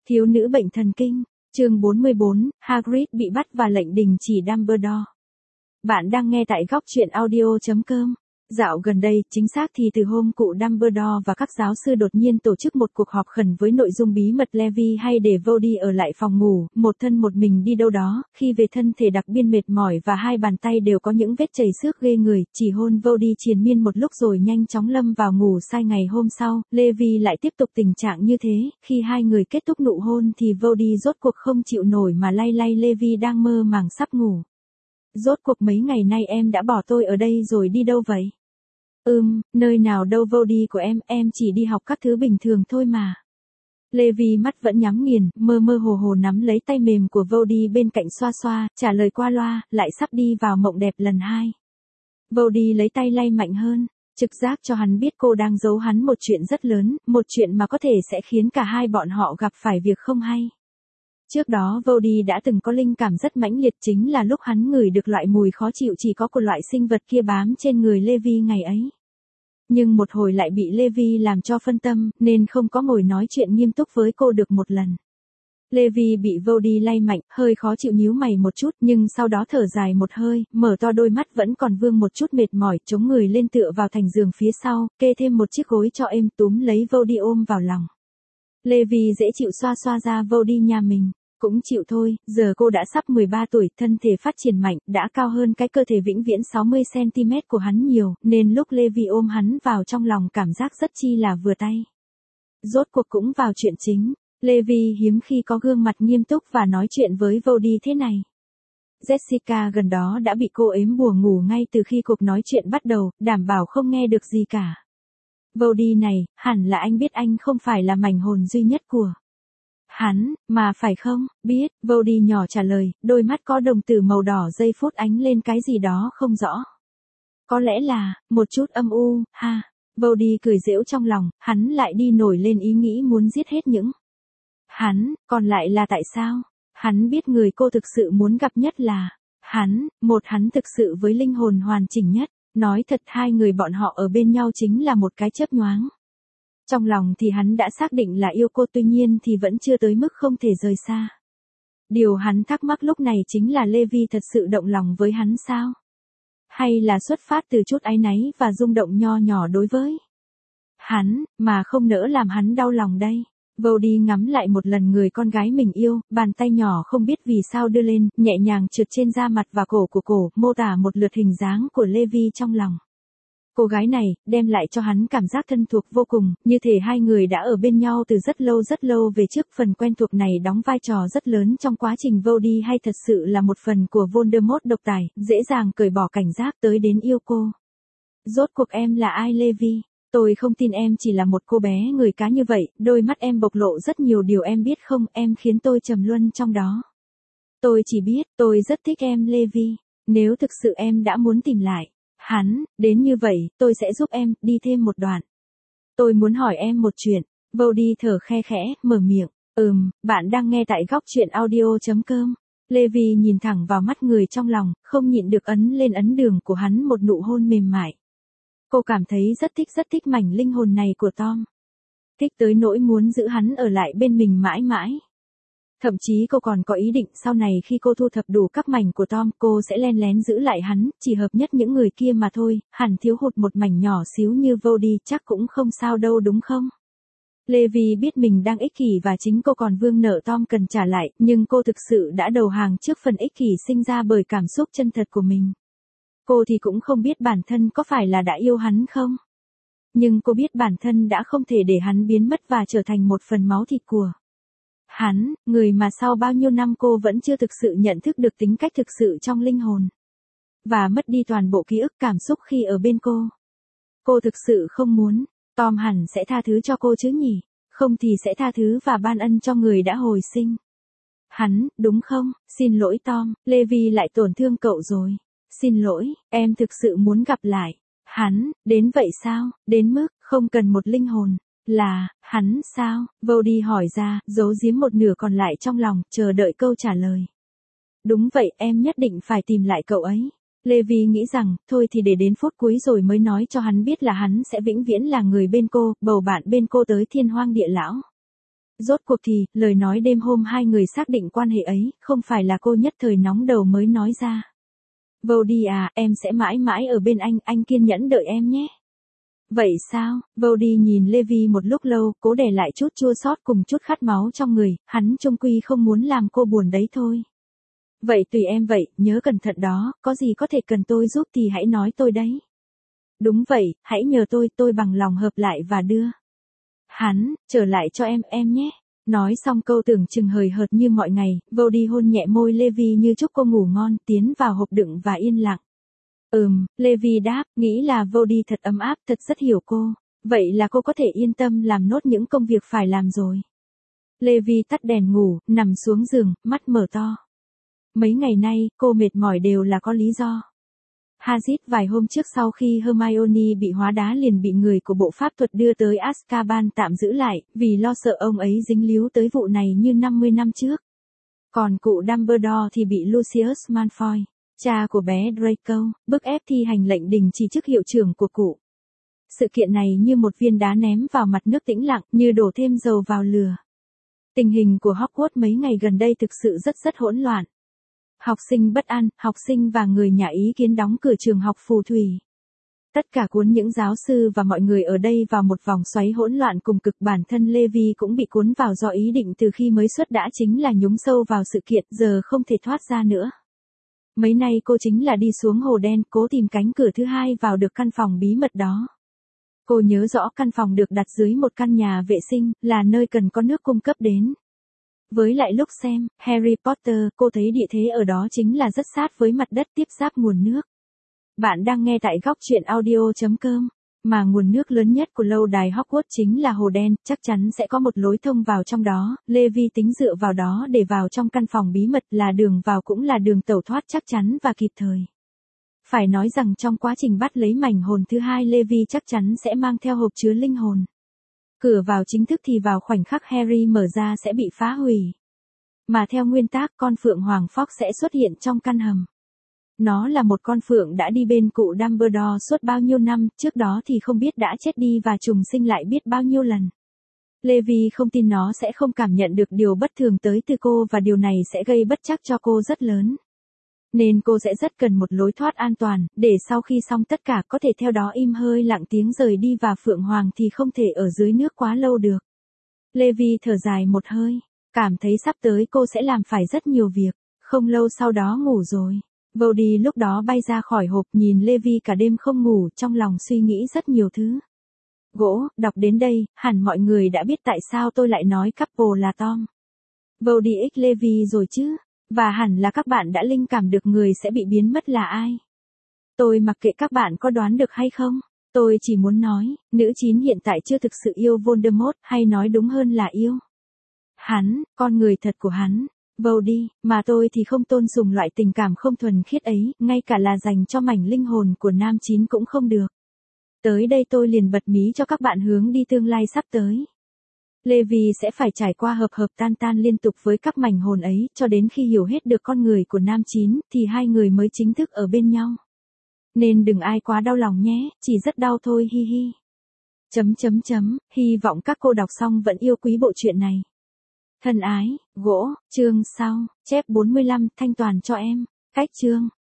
Thiếu nữ bệnh thần kinh, chương 44, Hagrid bị bắt và lệnh đình chỉ Dumbledore. Bạn đang nghe tại góc truyện audio.com. Dạo gần đây, chính xác thì từ hôm cụ Dumbledore và các giáo sư đột nhiên tổ chức một cuộc họp khẩn với nội dung bí mật Levy hay để Voldy ở lại phòng ngủ, một thân một mình đi đâu đó, khi về thân thể đặc biên mệt mỏi và hai bàn tay đều có những vết chảy xước ghê người, chỉ hôn Voldy triền miên một lúc rồi nhanh chóng lâm vào ngủ say. Ngày hôm sau, Levy lại tiếp tục tình trạng như thế, khi hai người kết thúc nụ hôn thì Voldy rốt cuộc không chịu nổi mà lay lay Levy đang mơ màng sắp ngủ. Rốt cuộc mấy ngày nay em đã bỏ tôi ở đây rồi đi đâu vậy? Nơi nào đâu Voldy của em chỉ đi học các thứ bình thường thôi mà. Levy mắt vẫn nhắm nghiền, mơ mơ hồ hồ nắm lấy tay mềm của Voldy bên cạnh xoa xoa, trả lời qua loa, lại sắp đi vào mộng đẹp lần hai. Voldy lấy tay lay mạnh hơn, trực giác cho hắn biết cô đang giấu hắn một chuyện rất lớn, một chuyện mà có thể sẽ khiến cả hai bọn họ gặp phải việc không hay. Trước đó Voldy đã từng có linh cảm rất mãnh liệt, chính là lúc hắn ngửi được loại mùi khó chịu chỉ có của loại sinh vật kia bám trên người Levy ngày ấy. Nhưng một hồi lại bị Levy làm cho phân tâm, nên không có ngồi nói chuyện nghiêm túc với cô được một lần. Levy bị Voldy lay mạnh, hơi khó chịu nhíu mày một chút, nhưng sau đó thở dài một hơi, mở to đôi mắt vẫn còn vương một chút mệt mỏi, chống người lên tựa vào thành giường phía sau, kê thêm một chiếc gối cho êm, túm lấy Voldy ôm vào lòng. Levy dễ chịu xoa xoa ra Voldy nhà mình. Cũng chịu thôi, giờ cô đã sắp 13 tuổi, thân thể phát triển mạnh, đã cao hơn cái cơ thể vĩnh viễn 60cm của hắn nhiều, nên lúc Levy ôm hắn vào trong lòng cảm giác rất chi là vừa tay. Rốt cuộc cũng vào chuyện chính, Levy hiếm khi có gương mặt nghiêm túc và nói chuyện với Voldy thế này. Jessica gần đó đã bị cô ếm bùa ngủ ngay từ khi cuộc nói chuyện bắt đầu, đảm bảo không nghe được gì cả. Voldy này, hẳn là anh biết anh không phải là mảnh hồn duy nhất của hắn, mà phải không? Biết, Voldy nhỏ trả lời, đôi mắt có đồng tử màu đỏ giây phút ánh lên cái gì đó không rõ. Có lẽ là, một chút âm u, ha. Voldy cười giễu trong lòng, hắn lại đi nổi lên ý nghĩ muốn giết hết những hắn, còn lại là tại sao? Hắn biết người cô thực sự muốn gặp nhất là hắn, một hắn thực sự với linh hồn hoàn chỉnh nhất. Nói thật, hai người bọn họ ở bên nhau chính là một cái chớp nhoáng. Trong lòng thì hắn đã xác định là yêu cô, tuy nhiên thì vẫn chưa tới mức không thể rời xa. Điều hắn thắc mắc lúc này chính là Levy thật sự động lòng với hắn sao? Hay là xuất phát từ chút áy náy và rung động nho nhỏ đối với hắn, mà không nỡ làm hắn đau lòng đây? Voldy ngắm lại một lần người con gái mình yêu, bàn tay nhỏ không biết vì sao đưa lên, nhẹ nhàng trượt trên da mặt và cổ của cổ, mô tả một lượt hình dáng của Levy trong lòng. Cô gái này, đem lại cho hắn cảm giác thân thuộc vô cùng, như thể hai người đã ở bên nhau từ rất lâu về trước. Phần quen thuộc này đóng vai trò rất lớn trong quá trình Voldy hay thật sự là một phần của Voldemort độc tài, dễ dàng cởi bỏ cảnh giác tới đến yêu cô. Rốt cuộc em là ai Levy? Tôi không tin em chỉ là một cô bé người cá như vậy, đôi mắt em bộc lộ rất nhiều điều em biết không, em khiến tôi trầm luân trong đó. Tôi chỉ biết, tôi rất thích em Levy, nếu thực sự em đã muốn tìm lại hắn, đến như vậy, tôi sẽ giúp em, đi thêm một đoạn. Tôi muốn hỏi em một chuyện. Voldy thở khe khẽ, mở miệng. Bạn đang nghe tại góc truyện audio.com. Levy nhìn thẳng vào mắt người trong lòng, không nhịn được ấn lên ấn đường của hắn một nụ hôn mềm mại. Cô cảm thấy rất thích mảnh linh hồn này của Tom. Thích tới nỗi muốn giữ hắn ở lại bên mình mãi mãi. Thậm chí cô còn có ý định sau này khi cô thu thập đủ các mảnh của Tom, cô sẽ len lén giữ lại hắn, chỉ hợp nhất những người kia mà thôi, hẳn thiếu hụt một mảnh nhỏ xíu như Voldy chắc cũng không sao đâu đúng không? Levy biết mình đang ích kỷ và chính cô còn vương nợ Tom cần trả lại, nhưng cô thực sự đã đầu hàng trước phần ích kỷ sinh ra bởi cảm xúc chân thật của mình. Cô thì cũng không biết bản thân có phải là đã yêu hắn không? Nhưng cô biết bản thân đã không thể để hắn biến mất và trở thành một phần máu thịt của hắn, người mà sau bao nhiêu năm cô vẫn chưa thực sự nhận thức được tính cách thực sự trong linh hồn. Và mất đi toàn bộ ký ức cảm xúc khi ở bên cô. Cô thực sự không muốn, Tom hẳn sẽ tha thứ cho cô chứ nhỉ? Không thì sẽ tha thứ và ban ân cho người đã hồi sinh hắn, đúng không? Xin lỗi Tom, Levy lại tổn thương cậu rồi. Xin lỗi, em thực sự muốn gặp lại hắn, đến vậy sao? Đến mức, không cần một linh hồn. Là, hắn sao? Voldy hỏi ra, giấu giếm một nửa còn lại trong lòng, chờ đợi câu trả lời. Đúng vậy, em nhất định phải tìm lại cậu ấy. Levy nghĩ rằng, thôi thì để đến phút cuối rồi mới nói cho hắn biết là hắn sẽ vĩnh viễn là người bên cô, bầu bạn bên cô tới thiên hoang địa lão. Rốt cuộc thì, lời nói đêm hôm hai người xác định quan hệ ấy, không phải là cô nhất thời nóng đầu mới nói ra. Vody à, em sẽ mãi mãi ở bên anh kiên nhẫn đợi em nhé. Vậy sao? Vody nhìn Levi một lúc lâu, cố đè lại chút chua xót cùng chút khát máu trong người, hắn chung quy không muốn làm cô buồn đấy thôi. Vậy tùy em vậy, nhớ cẩn thận đó, có gì có thể cần tôi giúp thì hãy nói tôi đấy. Đúng vậy, hãy nhờ tôi bằng lòng hợp lại và đưa. Hắn, trở lại cho em nhé. Nói xong câu tưởng chừng hời hợt như mọi ngày, Vody hôn nhẹ môi Levi như chúc cô ngủ ngon, tiến vào hộp đựng và yên lặng. Levi đáp, nghĩ là Vody thật ấm áp, thật rất hiểu cô. Vậy là cô có thể yên tâm làm nốt những công việc phải làm rồi. Levi tắt đèn ngủ, nằm xuống giường, mắt mở to. Mấy ngày nay, cô mệt mỏi đều là có lý do. Hagrid vài hôm trước sau khi Hermione bị hóa đá liền bị người của bộ pháp thuật đưa tới Azkaban tạm giữ lại, vì lo sợ ông ấy dính líu tới vụ này như 50 năm trước. Còn cụ Dumbledore thì bị Lucius Malfoy, cha của bé Draco, bức ép thi hành lệnh đình chỉ chức hiệu trưởng của cụ. Sự kiện này như một viên đá ném vào mặt nước tĩnh lặng, như đổ thêm dầu vào lửa. Tình hình của Hogwarts mấy ngày gần đây thực sự rất hỗn loạn. Học sinh bất an, học sinh và người nhà ý kiến đóng cửa trường học phù thủy. Tất cả cuốn những giáo sư và mọi người ở đây vào một vòng xoáy hỗn loạn cùng cực, bản thân Levi cũng bị cuốn vào do ý định từ khi mới xuất đã chính là nhúng sâu vào sự kiện, giờ không thể thoát ra nữa. Mấy nay cô chính là đi xuống hồ đen cố tìm cánh cửa thứ hai vào được căn phòng bí mật đó. Cô nhớ rõ căn phòng được đặt dưới một căn nhà vệ sinh, là nơi cần có nước cung cấp đến. Với lại lúc xem Harry Potter, cô thấy địa thế ở đó chính là rất sát với mặt đất tiếp giáp nguồn nước. Bạn đang nghe tại góc truyện audio.com. Mà nguồn nước lớn nhất của lâu đài Hogwarts chính là hồ đen, chắc chắn sẽ có một lối thông vào trong đó. Levi tính dựa vào đó để vào trong căn phòng bí mật, là đường vào cũng là đường tẩu thoát chắc chắn và kịp thời. Phải nói rằng trong quá trình bắt lấy mảnh hồn thứ hai, Levi chắc chắn sẽ mang theo hộp chứa linh hồn. Cửa vào chính thức thì vào khoảnh khắc Harry mở ra sẽ bị phá hủy. Mà theo nguyên tắc, con phượng hoàng Fox sẽ xuất hiện trong căn hầm. Nó là một con phượng đã đi bên cụ Dumbledore suốt bao nhiêu năm, trước đó thì không biết đã chết đi và trùng sinh lại biết bao nhiêu lần. Levi không tin nó sẽ không cảm nhận được điều bất thường tới từ cô, và điều này sẽ gây bất trắc cho cô rất lớn. Nên cô sẽ rất cần một lối thoát an toàn, để sau khi xong tất cả có thể theo đó im hơi lặng tiếng rời đi, và Phượng Hoàng thì không thể ở dưới nước quá lâu được. Levi thở dài một hơi, cảm thấy sắp tới cô sẽ làm phải rất nhiều việc, không lâu sau đó ngủ rồi. Vody lúc đó bay ra khỏi hộp nhìn Levi cả đêm không ngủ, trong lòng suy nghĩ rất nhiều thứ. Gỗ, đọc đến đây, hẳn mọi người đã biết tại sao tôi lại nói couple là Tom, Vody x Levi rồi chứ. Và hẳn là các bạn đã linh cảm được người sẽ bị biến mất là ai. Tôi mặc kệ các bạn có đoán được hay không. Tôi chỉ muốn nói, nữ chính hiện tại chưa thực sự yêu Voldemort, hay nói đúng hơn là yêu hắn, con người thật của hắn, Vody, mà tôi thì không tôn sùng loại tình cảm không thuần khiết ấy, ngay cả là dành cho mảnh linh hồn của nam chính cũng không được. Tới đây tôi liền bật mí cho các bạn hướng đi tương lai sắp tới. Levi sẽ phải trải qua hợp tan liên tục với các mảnh hồn ấy, cho đến khi hiểu hết được con người của nam chín, thì hai người mới chính thức ở bên nhau. Nên đừng ai quá đau lòng nhé, chỉ rất đau thôi hi hi. Hy vọng các cô đọc xong vẫn yêu quý bộ truyện này. Thân ái, gỗ, chương sau, chép 45, thanh toàn cho em, cách chương.